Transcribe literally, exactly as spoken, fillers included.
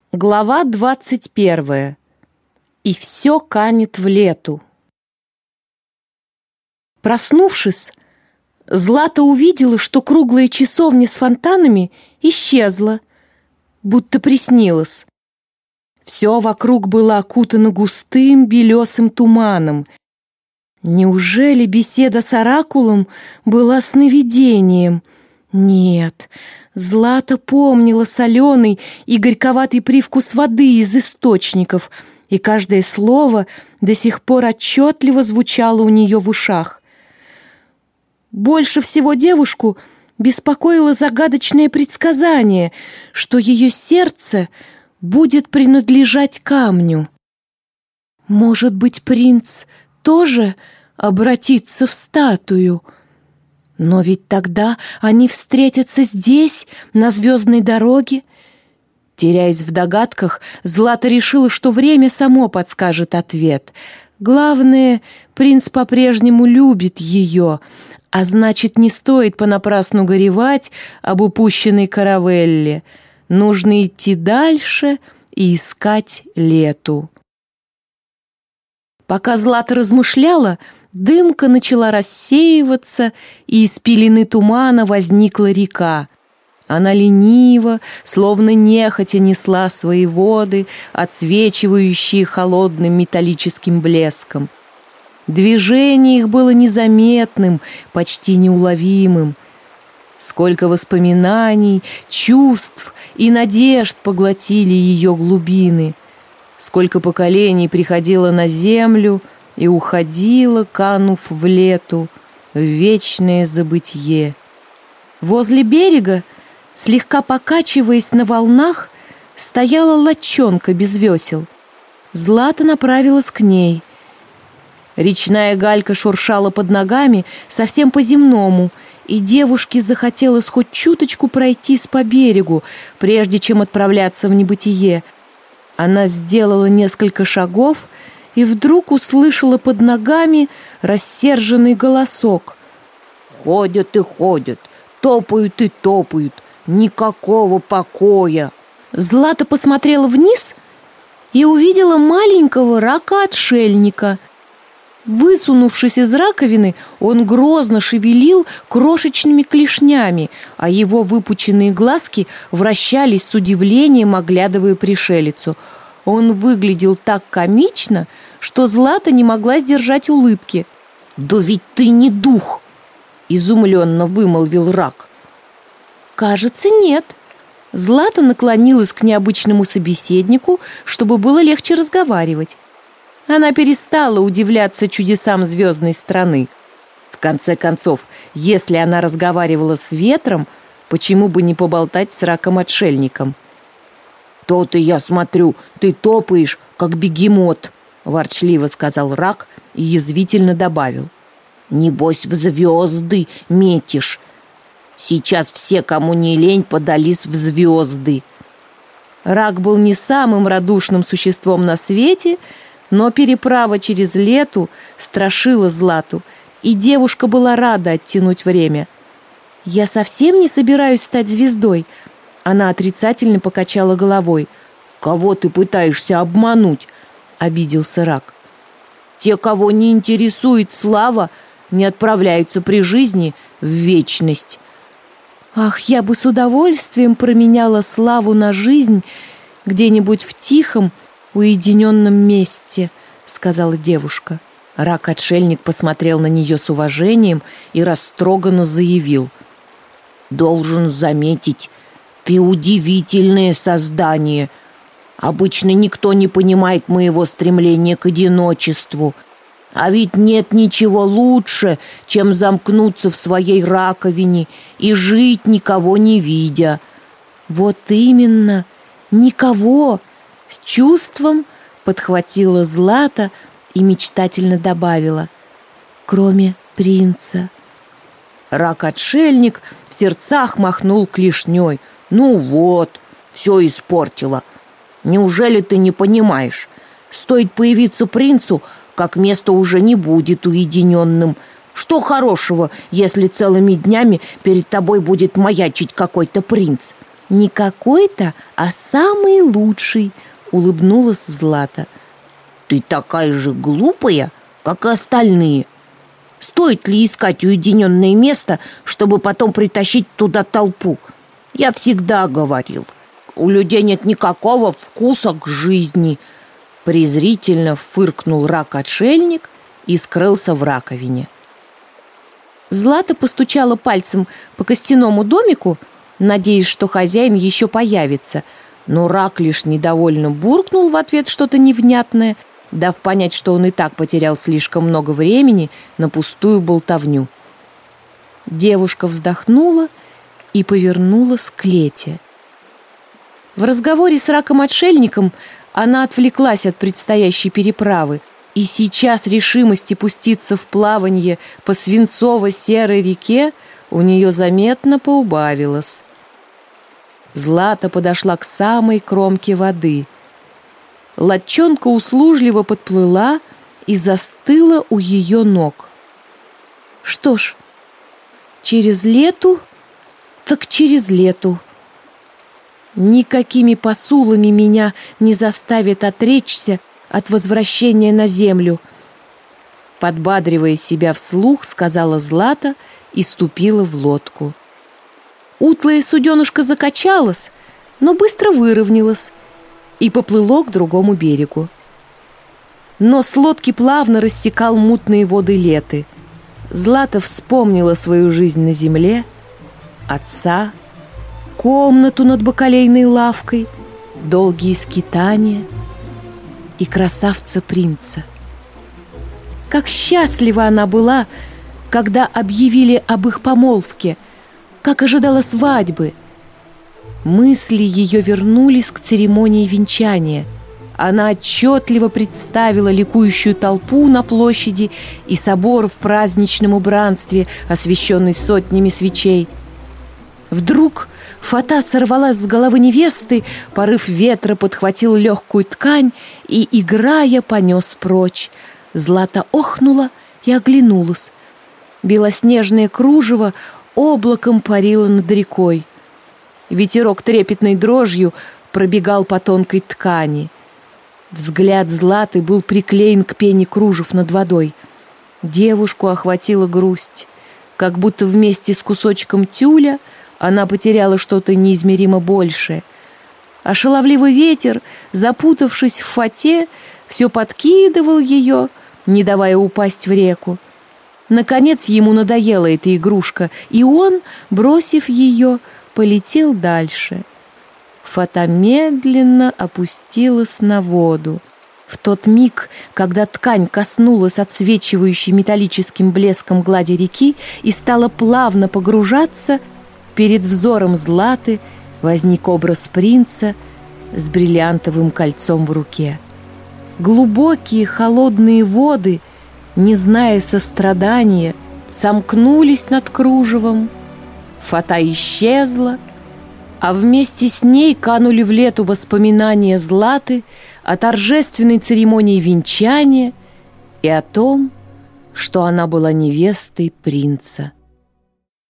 Глава двадцать первая. И все канет в лету. Проснувшись, Злата увидела, что круглая часовня с фонтанами исчезла, будто приснилось. Все вокруг было окутано густым белесым туманом. Неужели беседа с оракулом была сновидением? Нет, Злата помнила соленый и горьковатый привкус воды из источников, и каждое слово до сих пор отчетливо звучало у нее в ушах. Больше всего девушку беспокоило загадочное предсказание, что ее сердце будет принадлежать камню. Может быть, принц тоже обратится в статую? Но ведь тогда они встретятся здесь, на звездной дороге. Теряясь в догадках, Злата решила, что время само подскажет ответ. Главное, принц по-прежнему любит ее, а значит, не стоит понапрасну горевать об упущенной каравелле. Нужно идти дальше и искать Лету. Пока Злата размышляла, дымка начала рассеиваться, и из пелены тумана возникла река. Она лениво, словно нехотя, несла свои воды, отсвечивающие холодным металлическим блеском. Движение их было незаметным, почти неуловимым. Сколько воспоминаний, чувств и надежд поглотили ее глубины. Сколько поколений приходило на землю и уходило, канув в лету, в вечное забытье. Возле берега, слегка покачиваясь на волнах, стояла лодчонка без весел. Злата направилась к ней. Речная галька шуршала под ногами совсем по-земному, и девушке захотелось хоть чуточку пройтись по берегу, прежде чем отправляться в небытие. Она сделала несколько шагов и вдруг услышала под ногами рассерженный голосок. «Ходят и ходят, топают и топают, никакого покоя!» Злата посмотрела вниз и увидела маленького рака-отшельника. Высунувшись из раковины, он грозно шевелил крошечными клешнями, а его выпученные глазки вращались с удивлением, оглядывая пришелицу. Он выглядел так комично, что Злата не могла сдержать улыбки. «Да ведь ты не дух!» — изумленно вымолвил рак. «Кажется, нет». Злата наклонилась к необычному собеседнику, чтобы было легче разговаривать. Она перестала удивляться чудесам звездной страны. В конце концов, если она разговаривала с ветром, почему бы не поболтать с раком-отшельником? «То-то я смотрю, ты топаешь, как бегемот», — ворчливо сказал рак и язвительно добавил. «Небось, в звезды метишь. Сейчас все, кому не лень, подались в звезды». Рак был не самым радушным существом на свете, но переправа через Лету страшила Злату, и девушка была рада оттянуть время. «Я совсем не собираюсь стать звездой», — она отрицательно покачала головой. «Кого ты пытаешься обмануть?» — обиделся рак. «Те, кого не интересует слава, не отправляются при жизни в вечность». «Ах, я бы с удовольствием променяла славу на жизнь где-нибудь в тихом, уединенном месте», — сказала девушка. Рак-отшельник посмотрел на нее с уважением и растроганно заявил. «Должен заметить, ты удивительное создание. Обычно никто не понимает моего стремления к одиночеству. А ведь нет ничего лучше, чем замкнуться в своей раковине и жить, никого не видя». «Вот именно, никого!» С чувством подхватила Злата и мечтательно добавила: «Кроме принца». Рак-отшельник в сердцах махнул клешней. «Ну вот, все испортила. Неужели ты не понимаешь? Стоит появиться принцу, как место уже не будет уединенным. Что хорошего, если целыми днями перед тобой будет маячить какой-то принц? «Не какой-то, а самый лучший», — улыбнулась Злата. «Ты такая же глупая, как и остальные. Стоит ли искать уединенное место, чтобы потом притащить туда толпу? Я всегда говорил, у людей нет никакого вкуса к жизни». Презрительно фыркнул рак-отшельник и скрылся в раковине. Злата постучала пальцем по костяному домику, надеясь, что хозяин еще появится, но рак лишь недовольно буркнул в ответ что-то невнятное, дав понять, что он и так потерял слишком много времени на пустую болтовню. Девушка вздохнула и повернулась к Лете. В разговоре с раком-отшельником она отвлеклась от предстоящей переправы, и сейчас решимости пуститься в плаванье по свинцово-серой реке у нее заметно поубавилось. Злата подошла к самой кромке воды. Лодчонка услужливо подплыла и застыла у ее ног. Что ж, через Лету, так через Лету. Никакими посулами меня не заставит отречься от возвращения на землю. Подбадривая себя вслух, сказала Злата и ступила в лодку. Утлая суденышко закачалась, но быстро выровнялась и поплыло к другому берегу. Нос лодки плавно рассекал мутные воды Леты. Злата вспомнила свою жизнь на земле, отца, комнату над бакалейной лавкой, долгие скитания и красавца-принца. Как счастлива она была, когда объявили об их помолвке, как ожидала свадьбы. Мысли ее вернулись к церемонии венчания. Она отчетливо представила ликующую толпу на площади и собор в праздничном убранстве, освещенный сотнями свечей. Вдруг фата сорвалась с головы невесты, порыв ветра подхватил легкую ткань и, играя, понес прочь. Злата охнула и оглянулась. Белоснежное кружево облаком парило над рекой. Ветерок трепетной дрожью пробегал по тонкой ткани. Взгляд Златы был приклеен к пене кружев над водой. Девушку охватила грусть, как будто вместе с кусочком тюля она потеряла что-то неизмеримо большее. А шаловливый ветер, запутавшись в фате, все подкидывал ее, не давая упасть в реку. Наконец ему надоела эта игрушка, и он, бросив ее, полетел дальше. Фата медленно опустилась на воду. В тот миг, когда ткань коснулась отсвечивающей металлическим блеском глади реки и стала плавно погружаться, перед взором Златы возник образ принца с бриллиантовым кольцом в руке. Глубокие холодные воды, не зная сострадания, сомкнулись над кружевом. Фата исчезла, а вместе с ней канули в Лету воспоминания Златы о торжественной церемонии венчания и о том, что она была невестой принца.